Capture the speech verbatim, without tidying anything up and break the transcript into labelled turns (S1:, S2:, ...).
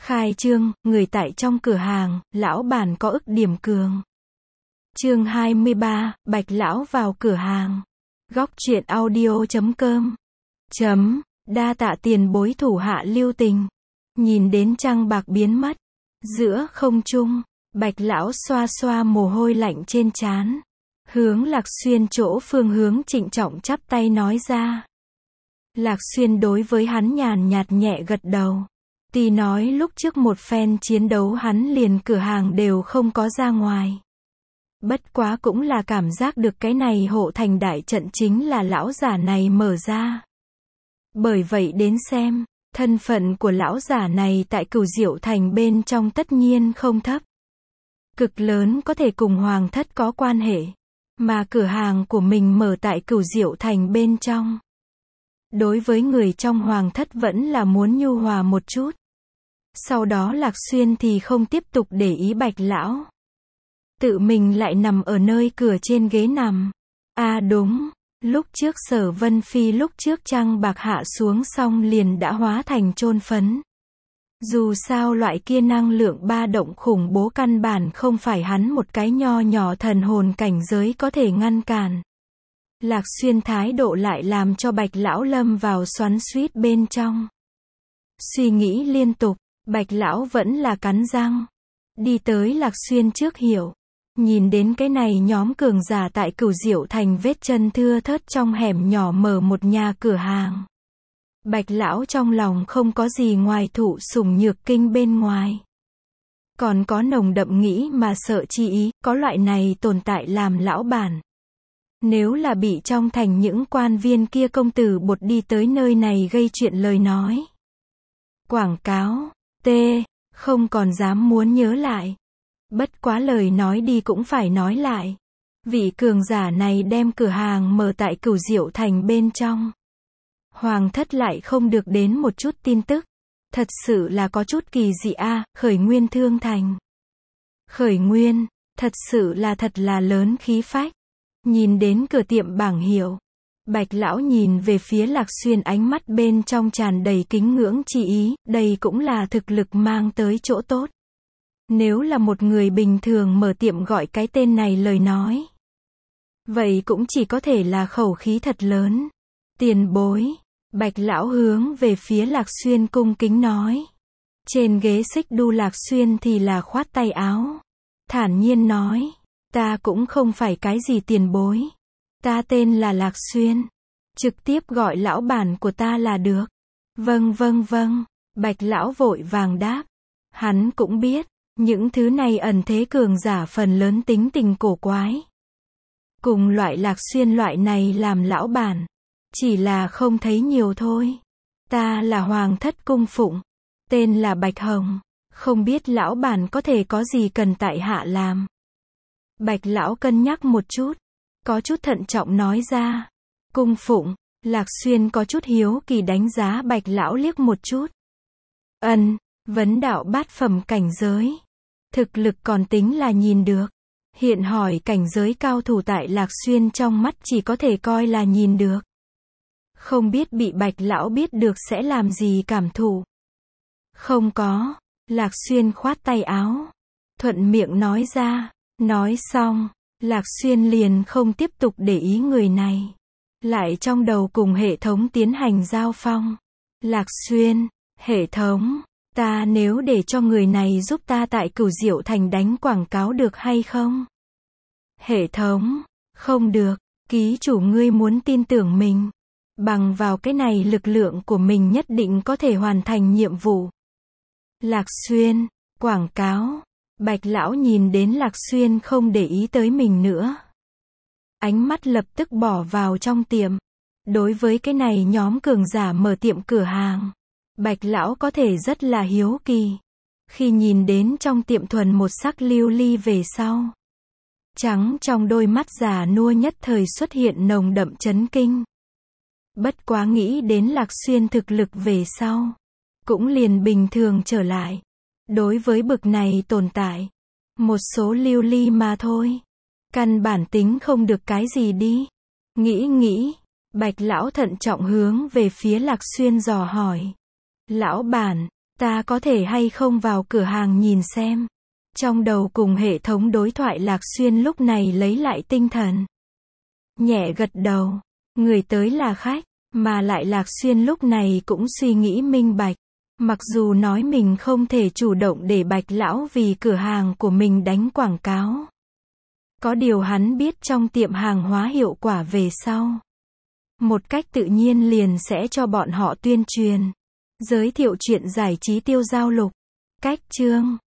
S1: Khai trương, người tại trong cửa hàng, lão bản có ức điểm cường. Chương hai mươi ba, Bạch lão vào cửa hàng. Góc truyện audio chấm com. Chấm, đa tạ tiền bối thủ hạ lưu tình. Nhìn đến trăng bạc biến mất giữa không trung, Bạch lão xoa xoa mồ hôi lạnh trên trán, hướng Lạc Xuyên chỗ phương hướng trịnh trọng chắp tay nói ra. Lạc Xuyên đối với hắn nhàn nhạt nhẹ gật đầu. Tuy nói lúc trước một phen chiến đấu hắn liền cửa hàng đều không có ra ngoài. Bất quá cũng là cảm giác được cái này hộ thành đại trận chính là lão giả này mở ra. Bởi vậy đến xem, thân phận của lão giả này tại Cửu Diệu Thành bên trong tất nhiên không thấp. Cực lớn có thể cùng Hoàng thất có quan hệ. Mà cửa hàng của mình mở tại Cửu Diệu Thành bên trong. Đối với người trong Hoàng thất vẫn là muốn nhu hòa một chút. Sau đó Lạc Xuyên thì không tiếp tục để ý Bạch lão. Tự mình lại nằm ở nơi cửa trên ghế nằm. À đúng, lúc trước Sở Vân Phi lúc trước trăng bạc hạ xuống xong liền đã hóa thành chôn phấn. Dù sao loại kia năng lượng ba động khủng bố căn bản không phải hắn một cái nho nhỏ thần hồn cảnh giới có thể ngăn cản. Lạc Xuyên thái độ lại làm cho Bạch lão lâm vào xoắn xuýt bên trong. Suy nghĩ liên tục, Bạch lão vẫn là cắn răng. Đi tới Lạc Xuyên trước hiểu. Nhìn đến cái này nhóm cường giả tại Cửu Diệu Thành vết chân thưa thớt trong hẻm nhỏ mở một nhà cửa hàng. Bạch lão trong lòng không có gì ngoài thụ sủng nhược kinh bên ngoài. Còn có nồng đậm nghĩ mà sợ chi ý, có loại này tồn tại làm lão bản. Nếu là bị trong thành những quan viên kia công tử bột đi tới nơi này gây chuyện lời nói. Quảng cáo, T, không còn dám muốn nhớ lại. Bất quá lời nói đi cũng phải nói lại. Vị cường giả này đem cửa hàng mở tại Cửu Diệu Thành bên trong. Hoàng thất lại không được đến một chút tin tức. Thật sự là có chút kỳ dị a, à, Khởi Nguyên Thương Thành. Khởi Nguyên, thật sự là thật là lớn khí phách. Nhìn đến cửa tiệm bảng hiệu. Bạch lão nhìn về phía Lạc Xuyên ánh mắt bên trong tràn đầy kính ngưỡng chi ý, đây cũng là thực lực mang tới chỗ tốt. Nếu là một người bình thường mở tiệm gọi cái tên này lời nói. Vậy cũng chỉ có thể là khẩu khí thật lớn. Tiền bối. Bạch lão hướng về phía Lạc Xuyên cung kính nói. Trên ghế xích đu Lạc Xuyên thì là khoát tay áo. Thản nhiên nói. Ta cũng không phải cái gì tiền bối. Ta tên là Lạc Xuyên. Trực tiếp gọi lão bản của ta là được. Vâng vâng vâng. Bạch lão vội vàng đáp. Hắn cũng biết. Những thứ này ẩn thế cường giả phần lớn tính tình cổ quái. Cùng loại Lạc Xuyên loại này làm lão bản. Chỉ là không thấy nhiều thôi. Ta là Hoàng thất cung phụng. Tên là Bạch Hồng. Không biết lão bản có thể có gì cần tại hạ làm. Bạch lão cân nhắc một chút. Có chút thận trọng nói ra. Cung phụng. Lạc Xuyên có chút hiếu kỳ đánh giá Bạch lão liếc một chút. Ân, vấn đạo bát phẩm cảnh giới. Thực lực còn tính là nhìn được. Hiện hỏi cảnh giới cao thủ tại Lạc Xuyên trong mắt chỉ có thể coi là nhìn được. Không biết bị Bạch lão biết được sẽ làm gì cảm thụ. Không có. Lạc Xuyên khoát tay áo. Thuận miệng nói ra. Nói xong. Lạc Xuyên liền không tiếp tục để ý người này. Lại trong đầu cùng hệ thống tiến hành giao phong. Lạc Xuyên. Hệ thống. Ta nếu để cho người này giúp ta tại Cửu Diệu Thành đánh quảng cáo được hay không? Hệ thống. Không được. Ký chủ ngươi muốn tin tưởng mình. Bằng vào cái này lực lượng của mình nhất định có thể hoàn thành nhiệm vụ. Lạc Xuyên. Quảng cáo. Bạch lão nhìn đến Lạc Xuyên không để ý tới mình nữa. Ánh mắt lập tức bỏ vào trong tiệm. Đối với cái này nhóm cường giả mở tiệm cửa hàng. Bạch lão có thể rất là hiếu kỳ. Khi nhìn đến trong tiệm thuần một sắc lưu ly về sau. Trắng trong đôi mắt già nua nhất thời xuất hiện nồng đậm chấn kinh. Bất quá nghĩ đến Lạc Xuyên thực lực về sau. Cũng liền bình thường trở lại. Đối với bực này tồn tại. Một số lưu ly mà thôi. Căn bản tính không được cái gì đi. Nghĩ nghĩ. Bạch lão thận trọng hướng về phía Lạc Xuyên dò hỏi. Lão bản, Ta có thể hay không vào cửa hàng nhìn xem. Trong đầu cùng hệ thống đối thoại Lạc Xuyên lúc này lấy lại tinh thần. Nhẹ gật đầu. Người tới là khách, mà lại Lạc Xuyên lúc này cũng suy nghĩ minh bạch. Mặc dù nói mình không thể chủ động để Bạch lão vì cửa hàng của mình đánh quảng cáo. Có điều hắn biết trong tiệm hàng hóa hiệu quả về sau. Một cách tự nhiên liền sẽ cho bọn họ tuyên truyền. Giới thiệu chuyện giải trí Tiêu Giao Lục. Cách chương